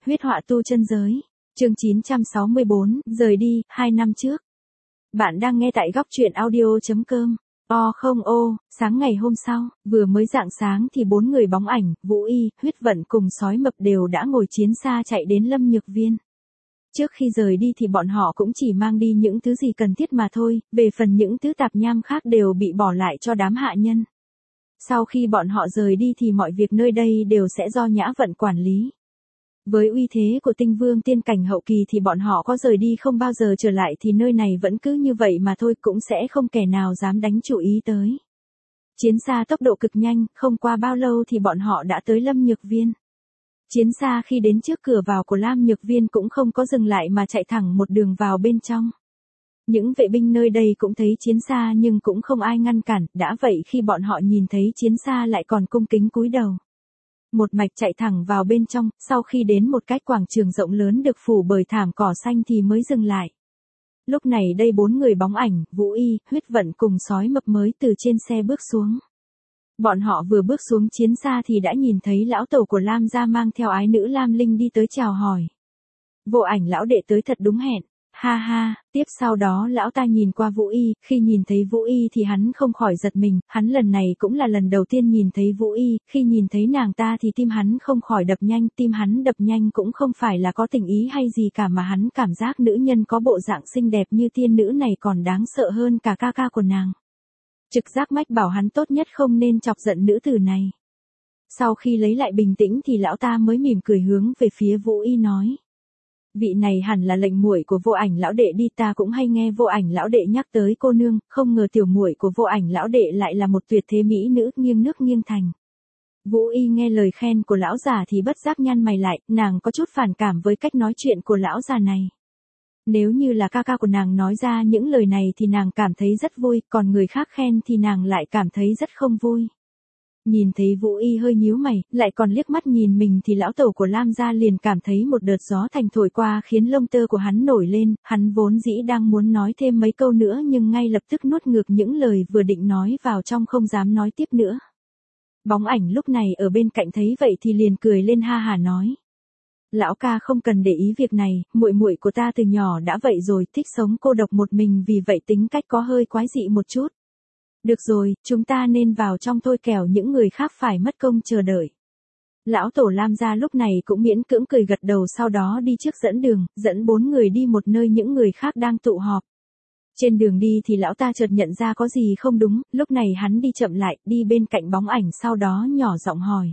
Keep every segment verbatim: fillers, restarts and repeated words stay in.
huyết họa tu chân giới. Chương chín trăm sáu mươi bốn, rời đi, hai năm trước. Bạn đang nghe tại góc truyện audio chấm com. O không ô, sáng ngày hôm sau, vừa mới rạng sáng thì bốn người bóng ảnh, Vũ Y, Huyết Vận cùng Sói Mập đều đã ngồi chiến xa chạy đến Lâm Nhược Viên. Trước khi rời đi thì bọn họ cũng chỉ mang đi những thứ gì cần thiết mà thôi, về phần những thứ tạp nham khác đều bị bỏ lại cho đám hạ nhân. Sau khi bọn họ rời đi thì mọi việc nơi đây đều sẽ do Nhã Vận quản lý. Với uy thế của tinh vương tiên cảnh hậu kỳ thì bọn họ có rời đi không bao giờ trở lại thì nơi này vẫn cứ như vậy mà thôi, cũng sẽ không kẻ nào dám đánh chủ ý tới. Chiến xa tốc độ cực nhanh, không qua bao lâu thì bọn họ đã tới Lâm Nhược Viên. Chiến xa khi đến trước cửa vào của Lam Nhược Viên cũng không có dừng lại mà chạy thẳng một đường vào bên trong. Những vệ binh nơi đây cũng thấy chiến xa nhưng cũng không ai ngăn cản, đã vậy khi bọn họ nhìn thấy chiến xa lại còn cung kính cúi đầu. Một mạch chạy thẳng vào bên trong, sau khi đến một cái quảng trường rộng lớn được phủ bởi thảm cỏ xanh thì mới dừng lại. Lúc này đây bốn người bóng ảnh, Vũ Y, Huyết Vận cùng Sói Mập mới từ trên xe bước xuống. Bọn họ vừa bước xuống chiến xa thì đã nhìn thấy lão tổ của Lam gia mang theo ái nữ Lam Linh đi tới chào hỏi. Vô Ảnh lão đệ tới thật đúng hẹn. Ha ha, tiếp sau đó lão ta nhìn qua Vũ Y, khi nhìn thấy Vũ Y thì hắn không khỏi giật mình, hắn lần này cũng là lần đầu tiên nhìn thấy Vũ Y, khi nhìn thấy nàng ta thì tim hắn không khỏi đập nhanh, tim hắn đập nhanh cũng không phải là có tình ý hay gì cả mà hắn cảm giác nữ nhân có bộ dạng xinh đẹp như tiên nữ này còn đáng sợ hơn cả ca ca của nàng. Trực giác mách bảo hắn tốt nhất không nên chọc giận nữ tử này. Sau khi lấy lại bình tĩnh thì lão ta mới mỉm cười hướng về phía Vũ Y nói. Vị này hẳn là lệnh muội của Vô Ảnh lão đệ đi, ta cũng hay nghe Vô Ảnh lão đệ nhắc tới cô nương, không ngờ tiểu muội của Vô Ảnh lão đệ lại là một tuyệt thế mỹ nữ, nghiêng nước nghiêng thành. Vũ Y nghe lời khen của lão già thì bất giác nhăn mày lại, nàng có chút phản cảm với cách nói chuyện của lão già này. Nếu như là ca ca của nàng nói ra những lời này thì nàng cảm thấy rất vui, còn người khác khen thì nàng lại cảm thấy rất không vui. Nhìn thấy Vũ Y hơi nhíu mày, lại còn liếc mắt nhìn mình thì lão tổ của Lam gia liền cảm thấy một đợt gió thành thổi qua khiến lông tơ của hắn nổi lên, hắn vốn dĩ đang muốn nói thêm mấy câu nữa nhưng ngay lập tức nuốt ngược những lời vừa định nói vào trong, không dám nói tiếp nữa. Bóng Ảnh lúc này ở bên cạnh thấy vậy thì liền cười lên ha hả nói. Lão ca không cần để ý việc này, muội muội của ta từ nhỏ đã vậy rồi, thích sống cô độc một mình, vì vậy tính cách có hơi quái dị một chút. Được rồi, chúng ta nên vào trong thôi, kẻo những người khác phải mất công chờ đợi. Lão tổ Lam gia lúc này cũng miễn cưỡng cười gật đầu, sau đó đi trước dẫn đường, dẫn bốn người đi một nơi những người khác đang tụ họp. Trên đường đi thì lão ta chợt nhận ra có gì không đúng, lúc này hắn đi chậm lại, đi bên cạnh Bóng Ảnh, sau đó nhỏ giọng hỏi.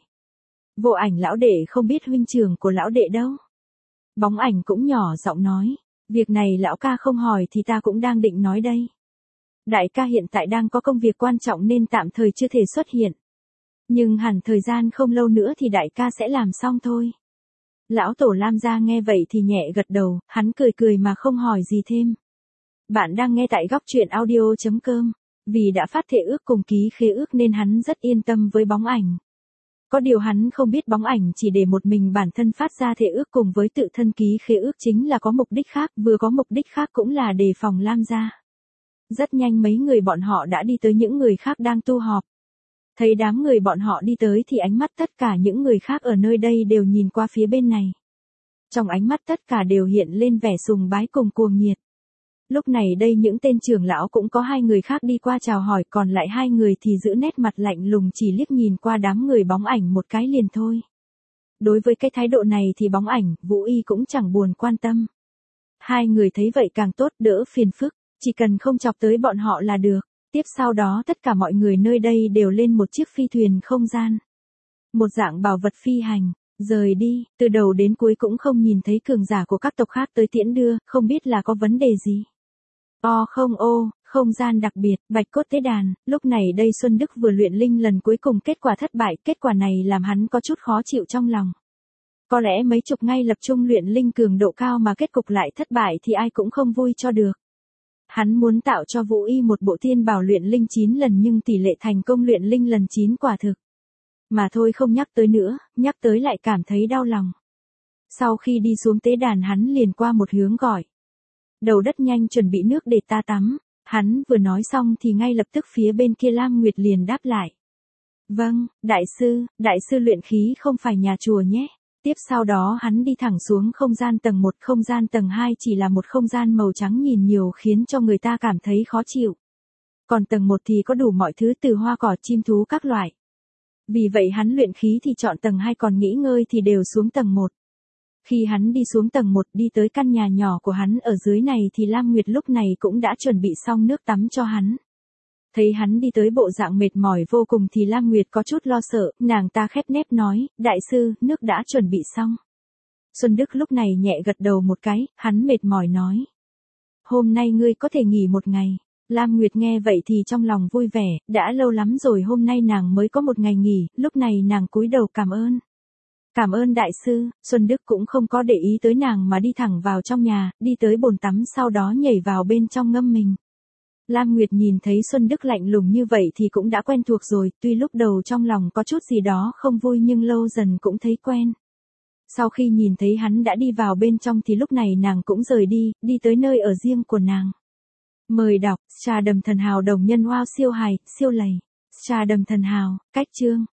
Vô Ảnh lão đệ không biết huynh trưởng của lão đệ đâu? Bóng Ảnh cũng nhỏ giọng nói. Việc này lão ca không hỏi thì ta cũng đang định nói đây. Đại ca hiện tại đang có công việc quan trọng nên tạm thời chưa thể xuất hiện. Nhưng hẳn thời gian không lâu nữa thì đại ca sẽ làm xong thôi. Lão tổ Lam gia nghe vậy thì nhẹ gật đầu, hắn cười cười mà không hỏi gì thêm. Bạn đang nghe tại góc truyện audio chấm com. Vì đã phát thệ ước cùng ký khế ước nên hắn rất yên tâm với Bóng Ảnh. Có điều hắn không biết Bóng Ảnh chỉ để một mình bản thân phát ra thệ ước cùng với tự thân ký khế ước chính là có mục đích khác, vừa có mục đích khác cũng là đề phòng Lam gia. Rất nhanh mấy người bọn họ đã đi tới những người khác đang tu họp. Thấy đám người bọn họ đi tới thì ánh mắt tất cả những người khác ở nơi đây đều nhìn qua phía bên này. Trong ánh mắt tất cả đều hiện lên vẻ sùng bái cùng cuồng nhiệt. Lúc này đây những tên trưởng lão cũng có hai người khác đi qua chào hỏi, còn lại hai người thì giữ nét mặt lạnh lùng chỉ liếc nhìn qua đám người Bóng Ảnh một cái liền thôi. Đối với cái thái độ này thì Bóng Ảnh, Vũ Y cũng chẳng buồn quan tâm. Hai người thấy vậy càng tốt, đỡ phiền phức. Chỉ cần không chọc tới bọn họ là được. Tiếp sau đó tất cả mọi người nơi đây đều lên một chiếc phi thuyền không gian. Một dạng bảo vật phi hành, rời đi, từ đầu đến cuối cũng không nhìn thấy cường giả của các tộc khác tới tiễn đưa, không biết là có vấn đề gì. O không ô, không gian đặc biệt, Bạch Cốt Tế Đàn, lúc này đây Xuân Đức vừa luyện linh lần cuối cùng kết quả thất bại, kết quả này làm hắn có chút khó chịu trong lòng. Có lẽ mấy chục ngay lập trung luyện linh cường độ cao mà kết cục lại thất bại thì ai cũng không vui cho được. Hắn muốn tạo cho Vũ Y một bộ tiên bảo luyện linh chín lần nhưng tỷ lệ thành công luyện linh lần chín quả thực. Mà thôi không nhắc tới nữa, nhắc tới lại cảm thấy đau lòng. Sau khi đi xuống tế đàn hắn liền qua một hướng gọi. Đầu đất nhanh chuẩn bị nước để ta tắm. Hắn vừa nói xong thì ngay lập tức phía bên kia Lam Nguyệt liền đáp lại. Vâng, đại sư, đại sư luyện khí không phải nhà chùa nhé. Tiếp sau đó hắn đi thẳng xuống không gian tầng một, không gian tầng hai chỉ là một không gian màu trắng nhìn nhiều khiến cho người ta cảm thấy khó chịu. Còn tầng một thì có đủ mọi thứ từ hoa cỏ chim thú các loại. Vì vậy hắn luyện khí thì chọn tầng hai, còn nghỉ ngơi thì đều xuống tầng một. Khi hắn đi xuống tầng một đi tới căn nhà nhỏ của hắn ở dưới này thì Lam Nguyệt lúc này cũng đã chuẩn bị xong nước tắm cho hắn. Thấy hắn đi tới bộ dạng mệt mỏi vô cùng thì Lam Nguyệt có chút lo sợ, nàng ta khép nép nói, đại sư, nước đã chuẩn bị xong. Xuân Đức lúc này nhẹ gật đầu một cái, hắn mệt mỏi nói. Hôm nay ngươi có thể nghỉ một ngày. Lam Nguyệt nghe vậy thì trong lòng vui vẻ, đã lâu lắm rồi hôm nay nàng mới có một ngày nghỉ, lúc này nàng cúi đầu cảm ơn. Cảm ơn đại sư. Xuân Đức cũng không có để ý tới nàng mà đi thẳng vào trong nhà, đi tới bồn tắm sau đó nhảy vào bên trong ngâm mình. Lam Nguyệt nhìn thấy Xuân Đức lạnh lùng như vậy thì cũng đã quen thuộc rồi, tuy lúc đầu trong lòng có chút gì đó không vui nhưng lâu dần cũng thấy quen. Sau khi nhìn thấy hắn đã đi vào bên trong thì lúc này nàng cũng rời đi, đi tới nơi ở riêng của nàng. Mời đọc, Trà Đầm Thần Hào đồng nhân wow siêu hài, siêu lầy. Trà Đầm Thần Hào, cách chương.